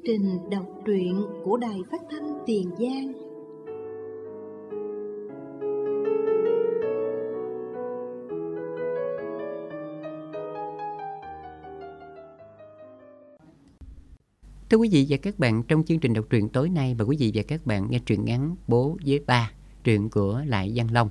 trình đọc truyện của Đài Phát thanh Tiền Giang. Thưa quý vị và các bạn, trong chương trình đọc truyện tối nay, mời quý vị và các bạn nghe truyện ngắn Bố với Ba, truyện của Lại Văn Long.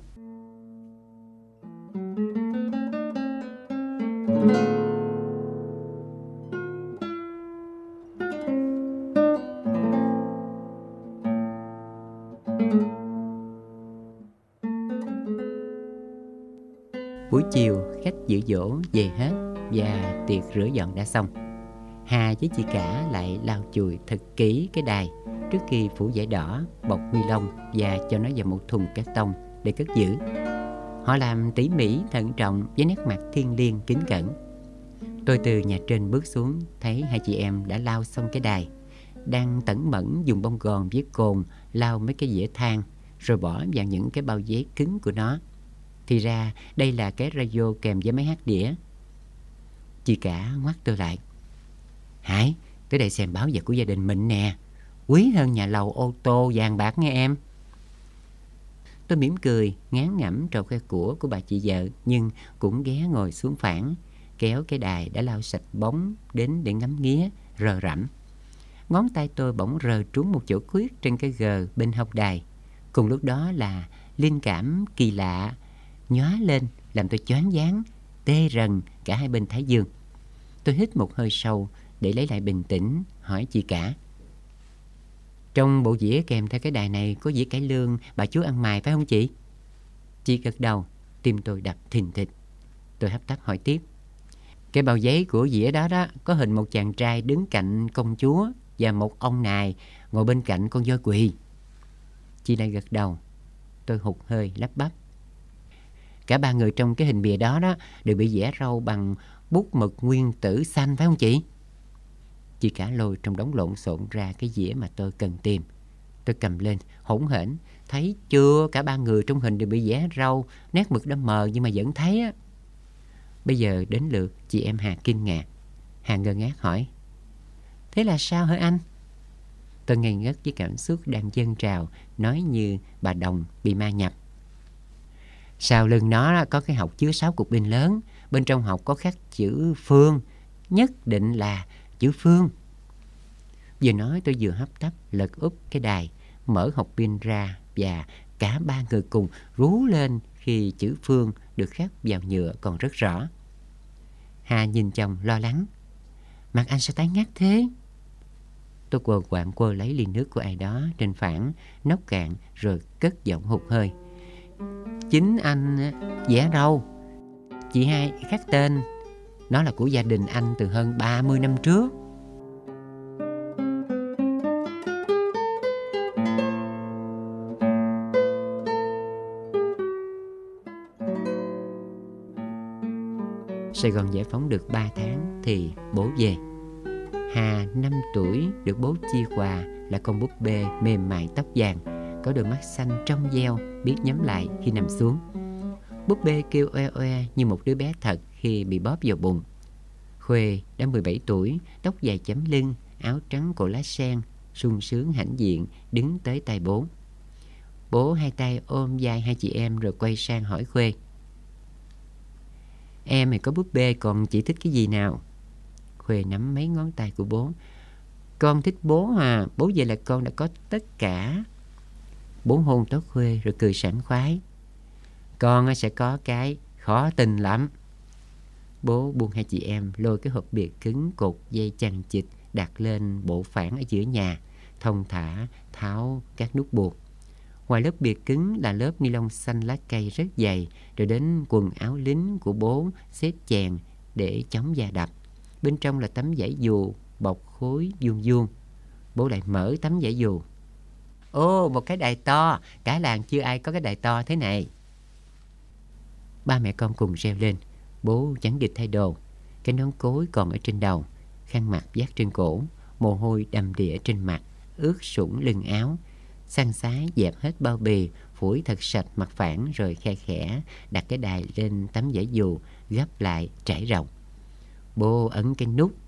Buổi chiều, khách dự dỗ về hết và tiệc rửa dọn đã xong. Hà với chị cả lại lau chùi thật kỹ cái đài trước khi phủ vải đỏ, bọc ni lông và cho nó vào một thùng cát tông để cất giữ. Họ làm tỉ mỉ, thận trọng với nét mặt thiêng liêng kính cẩn. Tôi từ nhà trên bước xuống, thấy hai chị em đã lau xong cái đài, đang tẩn mẩn dùng bông gòn với cồn lau mấy cái dĩa than, rồi bỏ vào những cái bao giấy cứng của nó. Thì ra đây là cái radio kèm với máy hát đĩa. Chị cả ngoắt tôi lại: Hải, tới đây xem báo vật của gia đình mình nè, quý hơn nhà lầu ô tô vàng bạc nghe em. Tôi mỉm cười, ngán ngẩm trầu khoe của bà chị vợ, nhưng cũng ghé ngồi xuống phản, kéo cái đài đã lau sạch bóng đến để ngắm nghía, rờ rẫm. Ngón tay tôi bỗng rờ trúng một chỗ khuyết trên cái gờ bên hông đài. Cùng lúc đó là linh cảm kỳ lạ nhóa lên, làm tôi choáng váng, tê rần cả hai bên thái dương. Tôi hít một hơi sâu để lấy lại bình tĩnh, hỏi chị cả: Trong bộ dĩa kèm theo cái đài này có dĩa cải lương bà chú ăn mài phải không chị? Chị gật đầu, tim tôi đập thình thịch. Tôi hấp tấp hỏi tiếp: Cái bao giấy của dĩa đó có hình một chàng trai đứng cạnh công chúa và một ông nài ngồi bên cạnh con voi quỳ. Chị lại gật đầu. Tôi hụt hơi lắp bắp: Cả ba người trong cái hình bìa đó đều bị vẽ râu bằng bút mực nguyên tử xanh phải không chị? Chị cả lôi trong đống lộn xộn ra cái dĩa mà tôi cần tìm. Tôi cầm lên hỗn hển: Thấy chưa, cả ba người trong hình đều bị vẽ râu, nét mực đã mờ nhưng mà vẫn thấy á. Bây giờ đến lượt chị em Hà kinh ngạc. Hà ngơ ngác hỏi: Thế là sao hả anh? Tôi ngây ngất với cảm xúc đang dâng trào, nói như bà Đồng bị ma nhập. Sau lưng nó có cái hộc chứa 6 cục pin lớn, bên trong hộc có khắc chữ Phương, nhất định là chữ Phương. Vừa nói tôi vừa hấp tấp lật úp cái đài, mở hộc pin ra, và cả ba người cùng rú lên khi chữ Phương được khắc vào nhựa còn rất rõ. Hà nhìn chồng lo lắng: Mặt anh sao tái ngắt thế? Tôi quờ quạng quơ lấy ly nước của ai đó trên phản, nốc cạn rồi cất giọng hụt hơi: Chính anh vẽ râu, chị hai khắc tên, nó là của gia đình anh từ hơn 30 năm trước. Sài Gòn giải phóng được 3 tháng thì bố về. Hà 5 tuổi được bố chia quà là con búp bê mềm mại tóc vàng, có đôi mắt xanh trong veo, biết nhắm lại khi nằm xuống. Búp bê kêu oe oe như một đứa bé thật khi bị bóp vào bụng. Khuê đã 17 tuổi, tóc dài chấm lưng, áo trắng cổ lá sen, sung sướng hãnh diện đứng tới tay bố. Bố hai tay ôm vai hai chị em rồi quay sang hỏi Khuê: Em mày có búp bê, còn chị thích cái gì nào? Khuê nắm mấy ngón tay của bố: Con thích bố à, bố về là con đã có tất cả. Bố hôn tóc Khuê rồi cười sảng khoái: Con sẽ có cái khó tin lắm. Bố buông hai chị em lôi cái hộp bìa cứng cột dây chằng chịt đặt lên bộ phản ở giữa nhà, thong thả tháo các nút buộc. Ngoài lớp bìa cứng là lớp ni lông xanh lá cây rất dày, rồi đến quần áo lính của bố xếp chèn để chống va đập. Bên trong là tấm vải dù bọc khối vuông vuông. Bố lại mở tấm vải dù: Ô, một cái đài to, cả làng chưa ai có cái đài to thế này. Ba mẹ con cùng reo lên. Bố chẳng kịp thay đồ, cái nón cối còn ở trên đầu, khăn mặt vác trên cổ, mồ hôi đầm đìa trên mặt, ướt sũng lưng áo. Săn sái dẹp hết bao bì, phủi thật sạch mặt phản, rồi khe khẽ đặt cái đài lên tấm vải dù, gấp lại trải rộng. Bố ấn cái nút,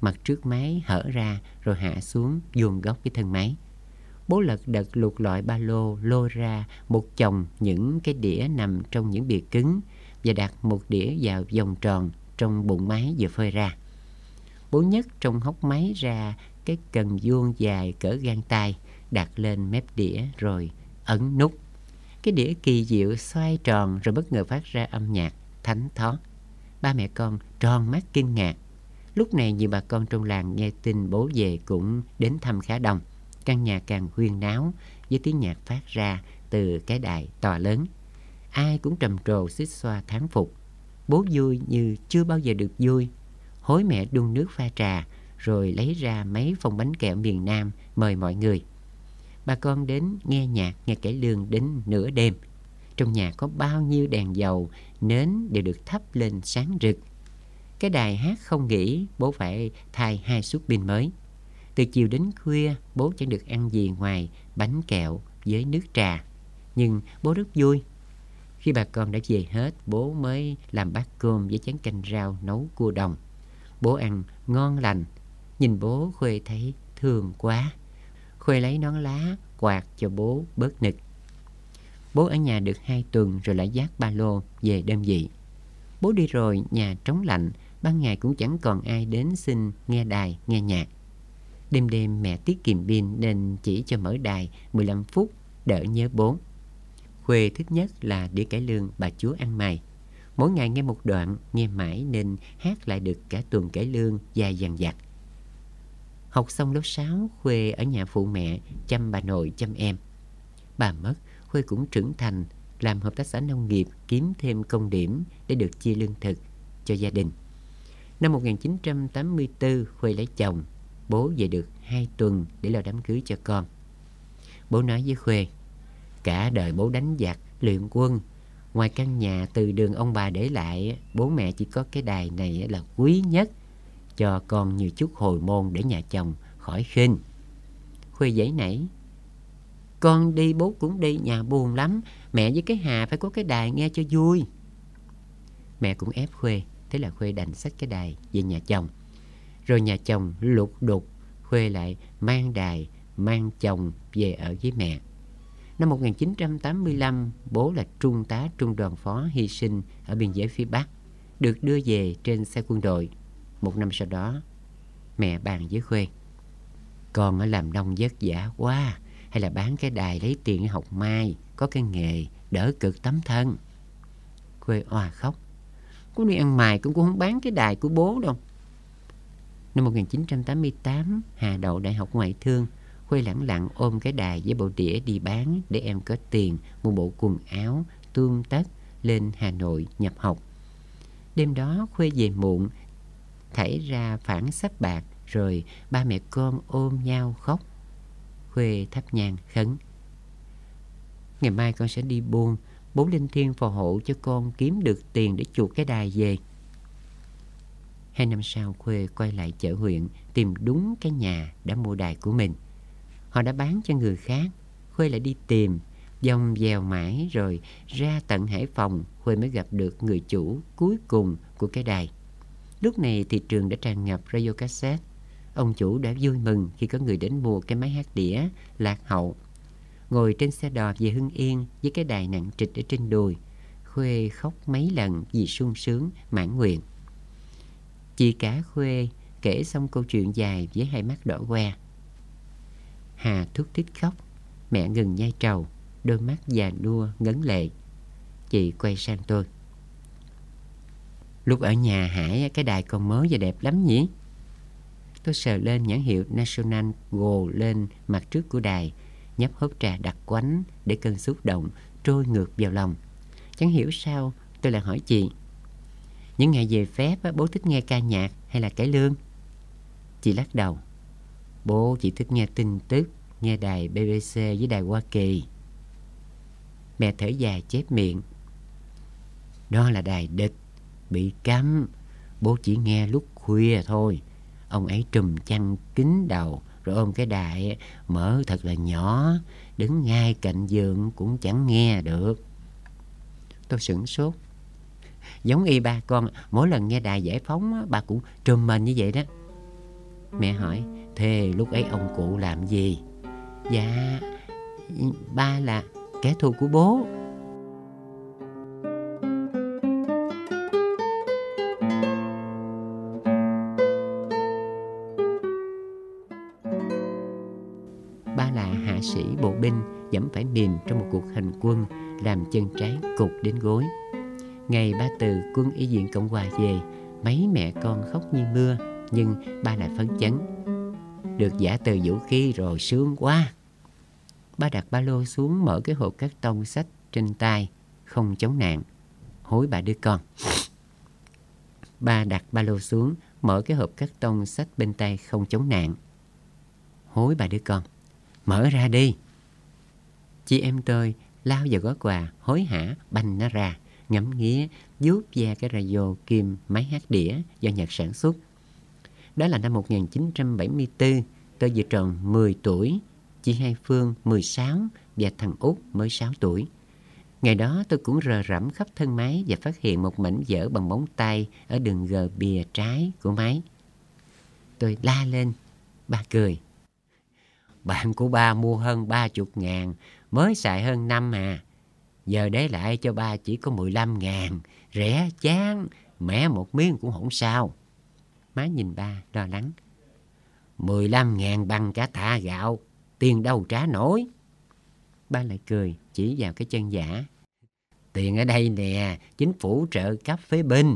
Mặt trước máy hở ra rồi hạ xuống vuông góc cái thân máy. Bố lật đật lục lọi ba lô, lôi ra một chồng những cái đĩa nằm trong những bìa cứng và đặt một đĩa vào vòng tròn trong bụng máy vừa phơi ra. Bố nhấc trong hốc máy ra cái cần vuông dài cỡ gang tay, đặt lên mép đĩa rồi ấn nút. Cái đĩa kỳ diệu xoay tròn rồi bất ngờ phát ra âm nhạc thánh thót. Ba mẹ con tròn mắt kinh ngạc. Lúc này nhiều bà con trong làng nghe tin bố về cũng đến thăm khá đông. Căn nhà càng huyên náo với tiếng nhạc phát ra từ cái đài to lớn. Ai cũng trầm trồ xích xoa thán phục. Bố vui như chưa bao giờ được vui. Hối mẹ đun nước pha trà rồi lấy ra mấy phong bánh kẹo miền Nam mời mọi người. Bà con đến nghe nhạc, nghe cải lương đến nửa đêm. Trong nhà có bao nhiêu đèn dầu, nến đều được thắp lên sáng rực. Cái đài hát không nghỉ, bố phải thay 2 suất pin mới. Từ chiều đến khuya, bố chẳng được ăn gì ngoài bánh kẹo với nước trà. Nhưng bố rất vui. Khi bà con đã về hết, bố mới làm bát cơm với chén canh rau nấu cua đồng. Bố ăn ngon lành. Nhìn bố Khuê thấy thương quá. Khuê lấy nón lá quạt cho bố bớt nực. Bố ở nhà được 2 tuần rồi lại vác ba lô về đơn vị. Bố đi rồi nhà trống lạnh, ban ngày cũng chẳng còn ai đến xin nghe đài, nghe nhạc. Đêm đêm mẹ tiết kiệm pin nên chỉ cho mở đài 15 phút đỡ nhớ bố. Khuê thích nhất là đĩa cải lương bà chúa ăn mày. Mỗi ngày nghe một đoạn, nghe mãi nên hát lại được cả tuần cải lương dài dằng dặc. Học xong lớp 6, Khuê ở nhà phụ mẹ chăm bà nội chăm em. Bà mất, Khuê cũng trưởng thành, làm hợp tác xã nông nghiệp, kiếm thêm công điểm để được chia lương thực cho gia đình. Năm 1984, Khuê lấy chồng. Bố về được 2 tuần để lo đám cưới cho con. Bố nói với Khuê, cả đời bố đánh giặc, luyện quân. Ngoài căn nhà từ đường ông bà để lại, bố mẹ chỉ có cái đài này là quý nhất. Cho con nhiều chút hồi môn để nhà chồng khỏi khinh. Khuê giãy nảy, con đi bố cũng đi, nhà buồn lắm. Mẹ với cái Hà phải có cái đài nghe cho vui. Mẹ cũng ép Khuê, thế là Khuê đành xách cái đài về nhà chồng. Rồi nhà chồng lục đục, Khuê lại mang đài, mang chồng về ở với mẹ. Năm 1985, bố là trung tá trung đoàn phó hy sinh ở biên giới phía Bắc, được đưa về trên xe quân đội. 1 năm sau đó, mẹ bàn với Khuê, con ở làm nông vất vả quá, hay là bán cái đài lấy tiền học mai, có cái nghề đỡ cực tấm thân. Khuê òa khóc, con đi ăn mày cũng không bán cái đài của bố đâu. Năm 1988, Hà đậu đại học ngoại thương. Khuê lẳng lặng ôm cái đài với bộ đĩa đi bán để em có tiền mua bộ quần áo, tươm tất lên Hà Nội nhập học. Đêm đó Khuê về muộn, thảy ra phản sắp bạc, rồi ba mẹ con ôm nhau khóc. Khuê thắp nhang khấn, ngày mai con sẽ đi buôn, bố linh thiêng phò hộ cho con kiếm được tiền để chuộc cái đài về. 2 năm sau, Khuê quay lại chợ huyện tìm đúng cái nhà đã mua đài của mình. Họ đã bán cho người khác. Khuê lại đi tìm, vòng vèo mãi rồi ra tận Hải Phòng, Khuê mới gặp được người chủ cuối cùng của cái đài. Lúc này thị trường đã tràn ngập radio cassette. Ông chủ đã vui mừng khi có người đến mua cái máy hát đĩa lạc hậu. Ngồi trên xe đò về Hưng Yên với cái đài nặng trịch ở trên đùi, Khuê khóc mấy lần vì sung sướng mãn nguyện. Chị cả Khuê kể xong câu chuyện dài với 2 mắt đỏ que. Hà thút thít khóc, mẹ ngừng nhai trầu, đôi mắt già nua ngấn lệ. Chị quay sang tôi, lúc ở nhà Hải cái đài còn mới và đẹp lắm nhỉ? Tôi sờ lên nhãn hiệu National gồ lên mặt trước của đài, nhấp hớp trà đặc quánh để cơn xúc động trôi ngược vào lòng. Chẳng hiểu sao tôi lại hỏi chị, những ngày về phép bố thích nghe ca nhạc hay là cải lương? Chị lắc đầu, bố chỉ thích nghe tin tức, nghe đài BBC với đài Hoa Kỳ. Mẹ thở dài chép miệng, đó là đài địch, bị cấm. Bố chỉ nghe lúc khuya thôi. Ông ấy trùm chăn kín đầu rồi ôm cái đài mở thật là nhỏ, đứng ngay cạnh giường cũng chẳng nghe được. Tôi sửng sốt, giống y ba con, mỗi lần nghe đài giải phóng bà cũng trùm mình như vậy đó. Mẹ hỏi, thế lúc ấy ông cụ làm gì? Dạ, ba là kẻ thù của bố. Ba là hạ sĩ bộ binh, dẫm phải mìn trong một cuộc hành quân, làm chân trái cụt đến gối. Ngày ba từ quân y viện Cộng Hòa về, mấy mẹ con khóc như mưa, nhưng ba lại phấn chấn. Được giả từ vũ khí rồi, sướng quá. Ba đặt ba lô xuống, mở cái hộp cát tông xách trên tay, không chống nạn. Hối ba đứa con. Ba đặt ba lô xuống, mở cái hộp cát tông xách bên tay, không chống nạn. Hối ba đứa con. Mở ra đi. Chị em tôi lao vào gói quà, hối hả banh nó ra, ngắm nghía, vuốt ve cái radio kim máy hát đĩa do Nhật sản xuất. Đó là năm 1974, tôi vừa tròn 10 tuổi, chị Hai Phương 16 và thằng Út mới 6 tuổi. Ngày đó tôi cũng rờ rẫm khắp thân máy và phát hiện một mảnh vỡ bằng móng tay ở đường gờ bìa trái của máy. Tôi la lên, ba cười. Bạn của ba mua hơn 30.000, mới xài hơn năm à. Giờ để lại cho ba chỉ có 15.000, rẻ chán, mẻ một miếng cũng không sao. Má nhìn ba lo lắng. 15.000 bằng cả tạ gạo, tiền đâu trả nổi. Ba lại cười, chỉ vào cái chân giả. Tiền ở đây nè, chính phủ trợ cấp phế binh.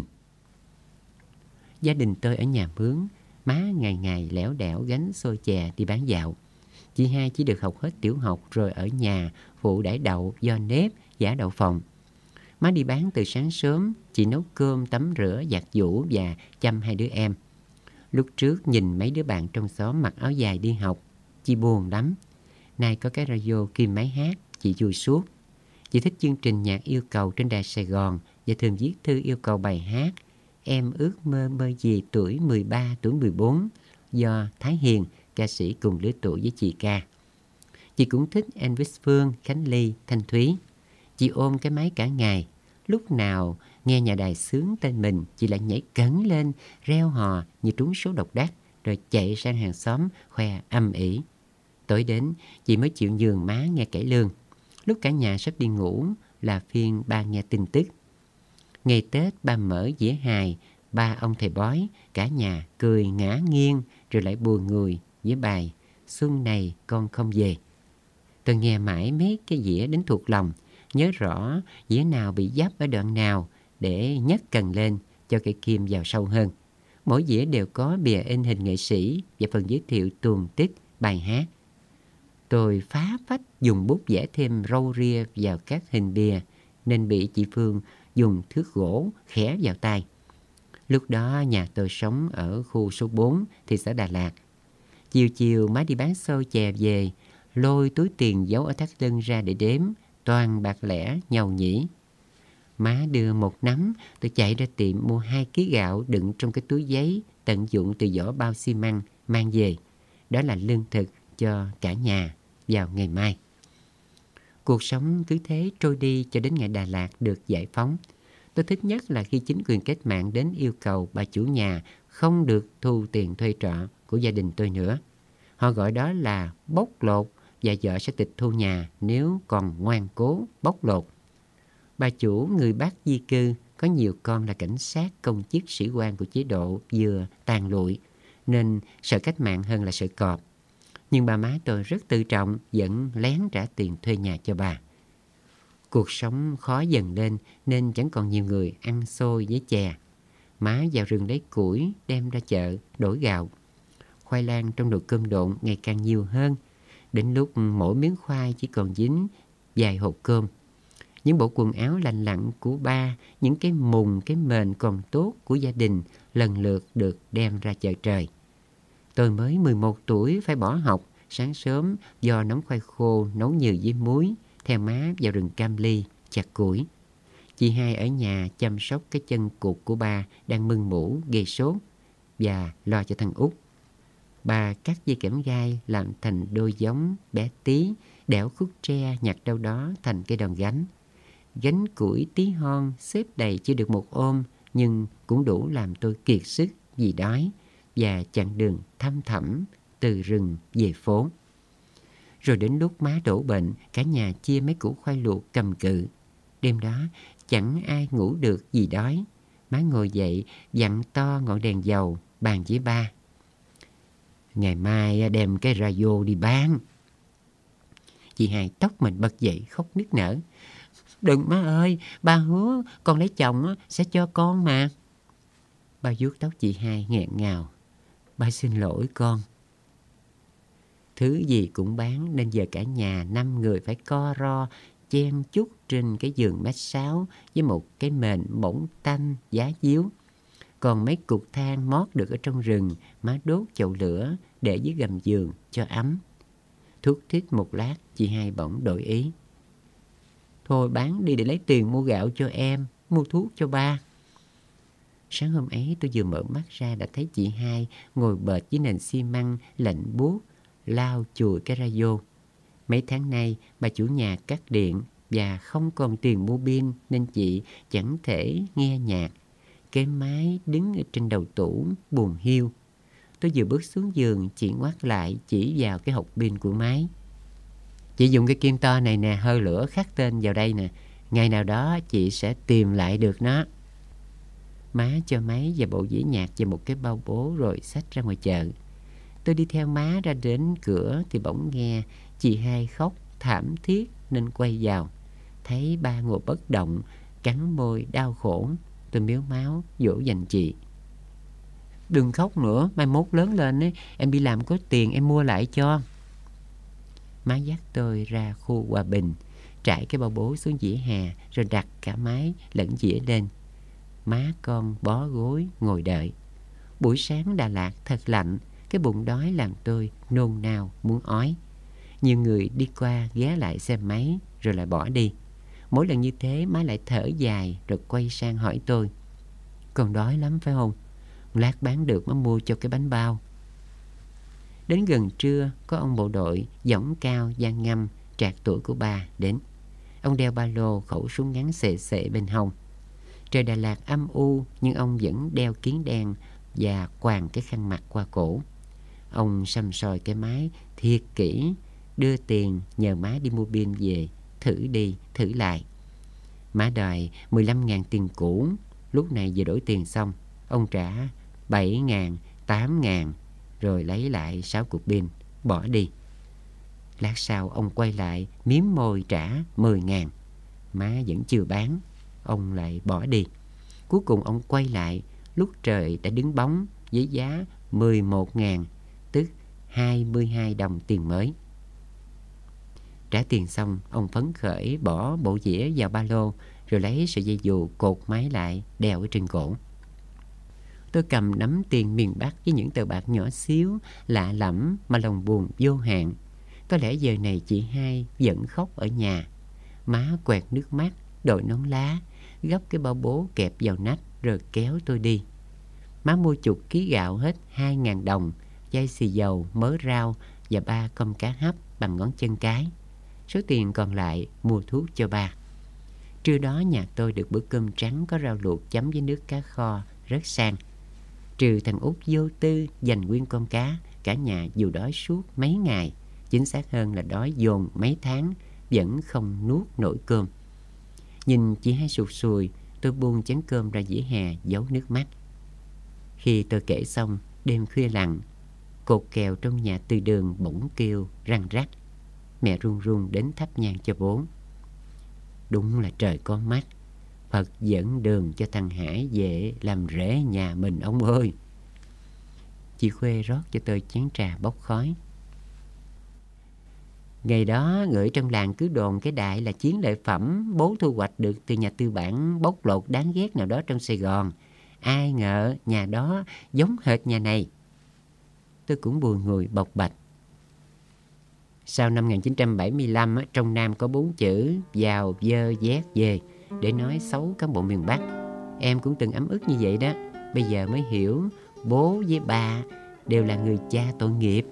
Gia đình tôi ở nhà mướn, má ngày ngày lẻo đẻo gánh xôi chè đi bán dạo. Chị Hai chỉ được học hết tiểu học rồi ở nhà phụ đãi đậu do nếp giả đậu phộng. Má đi bán từ sáng sớm, chị nấu cơm, tắm rửa, giặt giũ và chăm hai đứa em. Lúc trước nhìn mấy đứa bạn trong xóm mặc áo dài đi học, chị buồn lắm. Nay có cái radio kim máy hát, chị vui suốt. Chị thích chương trình nhạc yêu cầu trên đài Sài Gòn và thường viết thư yêu cầu bài hát Em ước mơ mơ gì tuổi 13, tuổi 14 do Thái Hiền, ca sĩ cùng lứa tuổi với chị ca. Chị cũng thích Elvis Phương, Khánh Ly, Thanh Thúy. Chị ôm cái máy cả ngày. Lúc nào nghe nhà đài xướng tên mình, chị lại nhảy cấn lên, reo hò như trúng số độc đắc, rồi chạy sang hàng xóm khoe âm ỉ. Tối đến, chị mới chịu nhường má nghe cải lương. Lúc cả nhà sắp đi ngủ là phiên ba nghe tin tức. Ngày Tết ba mở dĩa hài, ba ông thầy bói, cả nhà cười ngã nghiêng rồi lại buồn ngùi với bài Xuân này con không về. Tôi nghe mãi mấy cái dĩa đến thuộc lòng, nhớ rõ dĩa nào bị dấp ở đoạn nào để nhấc cần lên cho cây kim vào sâu hơn. Mỗi dĩa đều có bìa in hình nghệ sĩ và phần giới thiệu tuồng tích bài hát. Tôi phá phách dùng bút vẽ thêm râu ria vào các hình bìa nên bị chị Phương dùng thước gỗ khẽ vào tay. Lúc đó nhà tôi sống ở khu số 4 thị xã Đà Lạt. Chiều chiều má đi bán xôi chè về, lôi túi tiền giấu ở thắt lưng ra để đếm, toàn bạc lẻ nhàu nhĩ. Má đưa một nắm, tôi chạy ra tiệm mua 2 kg gạo đựng trong cái túi giấy tận dụng từ vỏ bao xi măng mang về. Đó là lương thực cho cả nhà vào ngày mai. Cuộc sống cứ thế trôi đi cho đến ngày Đà Lạt được giải phóng. Tôi thích nhất là khi chính quyền cách mạng đến yêu cầu bà chủ nhà không được thu tiền thuê trọ của gia đình tôi nữa. Họ gọi đó là bóc lột và vợ sẽ tịch thu nhà nếu còn ngoan cố bóc lột. Bà chủ người Bắc di cư có nhiều con là cảnh sát, công chức, sĩ quan của chế độ vừa tàn lụi nên sợ cách mạng hơn là sợ cọp. Nhưng bà má tôi rất tự trọng, vẫn lén trả tiền thuê nhà cho bà. Cuộc sống khó dần lên nên chẳng còn nhiều người ăn xôi với chè. Má vào rừng lấy củi, đem ra chợ, đổi gạo. Khoai lang trong nồi cơm độn ngày càng nhiều hơn. Đến lúc mỗi miếng khoai chỉ còn dính vài hộp cơm. Những bộ quần áo lành lặn của ba, những cái mùng, cái mền còn tốt của gia đình lần lượt được đem ra chợ trời. Tôi mới 11 tuổi phải bỏ học, sáng sớm do nấu khoai khô, nấu nhừ với muối, theo má vào rừng cam ly, chặt củi. Chị Hai ở nhà chăm sóc cái chân cụt của ba đang mưng mủ, gây sốt và lo cho thằng Út. Bà cắt dây kẽm gai làm thành đôi giống bé tí, đẽo khúc tre nhặt đâu đó thành cái đòn gánh. Gánh củi tí hon xếp đầy chưa được một ôm nhưng cũng đủ làm tôi kiệt sức vì đói. và chặng đường thăm thẳm từ rừng về phố. Rồi đến lúc má đổ bệnh, cả nhà chia mấy củ khoai luộc cầm cự. Đêm đó chẳng ai ngủ được vì đói. Má ngồi dậy dặn to ngọn đèn dầu, bàn với ba: ngày mai đem cái radio đi bán. Chị Hai tóc mình bật dậy khóc nức nở: đừng má ơi, ba hứa con lấy chồng sẽ cho con mà. Ba vuốt tóc chị Hai nghẹn ngào: ba xin lỗi con. Thứ gì cũng bán nên giờ cả nhà 5 người phải co ro chen chúc trên cái giường mét 6 với một cái mền mỏng tanh giá díu. Còn mấy cục than mót được ở trong rừng, má đốt chậu lửa để dưới gầm giường cho ấm. Thúc thích một lát, chị Hai bỗng đổi ý: thôi bán đi để lấy tiền mua gạo cho em, mua thuốc cho ba. Sáng hôm ấy tôi vừa mở mắt ra đã thấy chị Hai ngồi bệt dưới nền xi măng lạnh buốt, lau chùi cái radio. Mấy tháng nay bà chủ nhà cắt điện và không còn tiền mua pin nên chị chẳng thể nghe nhạc. Cái máy đứng ở trên đầu tủ buồn hiu. Tôi vừa bước xuống giường, chị ngoắt lại chỉ vào cái hộp pin của máy: chị dùng cái kim to này nè, hơi lửa khắc tên vào đây nè, ngày nào đó chị sẽ tìm lại được nó. Má cho máy và bộ dĩa nhạc và một cái bao bố rồi xách ra ngoài chợ. Tôi đi theo má ra đến cửa thì bỗng nghe chị Hai khóc thảm thiết nên quay vào. Thấy ba ngồi bất động, cắn môi đau khổ. Tôi mếu máo dỗ dành chị: đừng khóc nữa, mai mốt lớn lên ấy, em đi làm có tiền em mua lại cho. Má dắt tôi ra khu Hòa Bình, trải cái bao bố xuống vỉa hè rồi đặt cả máy lẫn dĩa lên. Má con bó gối ngồi đợi. Buổi sáng Đà Lạt thật lạnh, cái bụng đói làm tôi nôn nao muốn ói. Nhiều người đi qua ghé lại xem máy rồi lại bỏ đi. Mỗi lần như thế má lại thở dài rồi quay sang hỏi tôi: con đói lắm phải không? Lát bán được má mua cho cái bánh bao. Đến gần trưa, có ông bộ đội dõng cao da ngăm trạc tuổi của ba đến. Ông đeo ba lô, khẩu súng ngắn xệ xệ bên hông. Trời Đà Lạt âm u nhưng ông vẫn đeo kiếng đen và quàng cái khăn mặt qua cổ. Ông săm soi cái máy thiệt kỹ, đưa tiền nhờ má đi mua pin về, thử đi thử lại. Má đòi 15.000 tiền cũ. Lúc này vừa đổi tiền xong, ông trả 7.000, 8.000 rồi lấy lại 6 cục pin, bỏ đi. Lát sau ông quay lại miếm môi trả 10.000. Má vẫn chưa bán, ông lại bỏ đi. Cuối cùng ông quay lại lúc trời đã đứng bóng với giá 11.000, tức 22 đồng tiền mới. Trả tiền xong, ông phấn khởi bỏ bộ dĩa vào ba lô rồi lấy sợi dây dù cột máy lại đeo ở trên cổ. Tôi cầm nắm tiền miền Bắc với những tờ bạc nhỏ xíu, lạ lẫm mà lòng buồn vô hạn. Có lẽ giờ này chị Hai vẫn khóc ở nhà. Má quẹt nước mắt, đội nón lá, gấp cái bao bố kẹp vào nách rồi kéo tôi đi. Má mua chục ký gạo hết 2.000 đồng, chai xì dầu, mớ rau và 3 con cá hấp bằng ngón chân cái. Số tiền còn lại mua thuốc cho ba. Trưa đó nhà tôi được bữa cơm trắng có rau luộc chấm với nước cá kho rất sang. Trừ thằng Út vô tư dành nguyên con cá, cả nhà dù đói suốt mấy ngày, chính xác hơn là đói dồn mấy tháng, vẫn không nuốt nổi cơm. Nhìn chị Hai sụt sùi, tôi buông chén cơm ra dĩa hè giấu nước mắt. Khi tôi kể xong, đêm khuya lặng, cột kèo trong nhà từ đường bỗng kêu răng rắc. Mẹ run run đến thắp nhang cho bố. Đúng là trời có mắt, Phật dẫn đường cho thằng Hải về làm rễ nhà mình ông ơi. Chị Khuê rót cho tôi chén trà bốc khói. Ngày đó người trong làng cứ đồn cái đại là chiến lợi phẩm bố thu hoạch được từ nhà tư bản bóc lột đáng ghét nào đó trong Sài Gòn. Ai ngờ nhà đó giống hệt nhà này. Tôi cũng bùi ngùi bộc bạch. Sau năm 1975, trong Nam có 4 chữ vào dơ dét về để nói xấu cán bộ miền Bắc. Em cũng từng ấm ức như vậy đó. Bây giờ mới hiểu bố với bà đều là người cha tội nghiệp.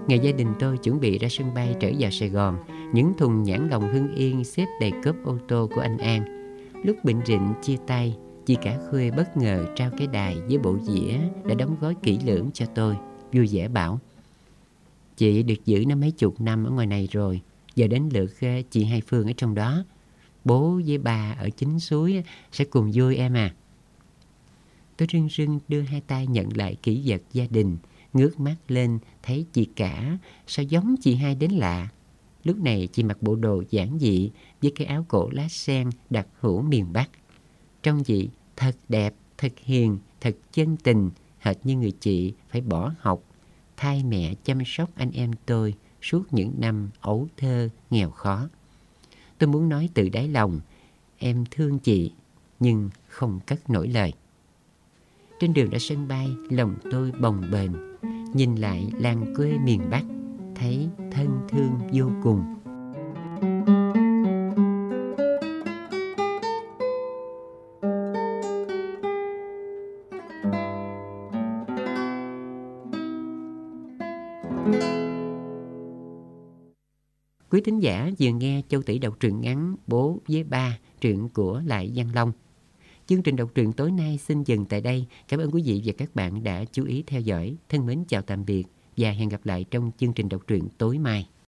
Ngày gia đình tôi chuẩn bị ra sân bay trở vào Sài Gòn, những thùng nhãn lồng Hưng Yên xếp đầy cốp ô tô của anh An. Lúc Bình Rịnh chia tay, chị cả Khuê bất ngờ trao cái đài với bộ dĩa đã đóng gói kỹ lưỡng cho tôi, vui vẻ bảo: chị được giữ nó mấy chục năm ở ngoài này rồi, giờ đến lượt chị Hai Phương ở trong đó. Bố với bà ở chính suối sẽ cùng vui em à. Tôi rưng rưng đưa hai tay nhận lại kỷ vật gia đình, ngước mắt lên thấy chị cả sao giống chị Hai đến lạ. Lúc này chị mặc bộ đồ giản dị với cái áo cổ lá sen đặc hữu miền Bắc. Trông chị thật đẹp, thật hiền, thật chân tình, hệt như người chị phải bỏ học, thay mẹ chăm sóc anh em tôi suốt những năm ấu thơ nghèo khó. Tôi muốn nói từ đáy lòng, em thương chị, nhưng không cất nổi lời. Trên đường ra sân bay, lòng tôi bồng bềnh, nhìn lại làng quê miền Bắc, thấy thân thương vô cùng. Quý thính giả vừa nghe Châu Tỷ đọc truyện ngắn Bố với Ba, truyện của Lại Văn Long. Chương trình đọc truyện tối nay xin dừng tại đây. Cảm ơn quý vị và các bạn đã chú ý theo dõi. Thân mến chào tạm biệt và hẹn gặp lại trong chương trình đọc truyện tối mai.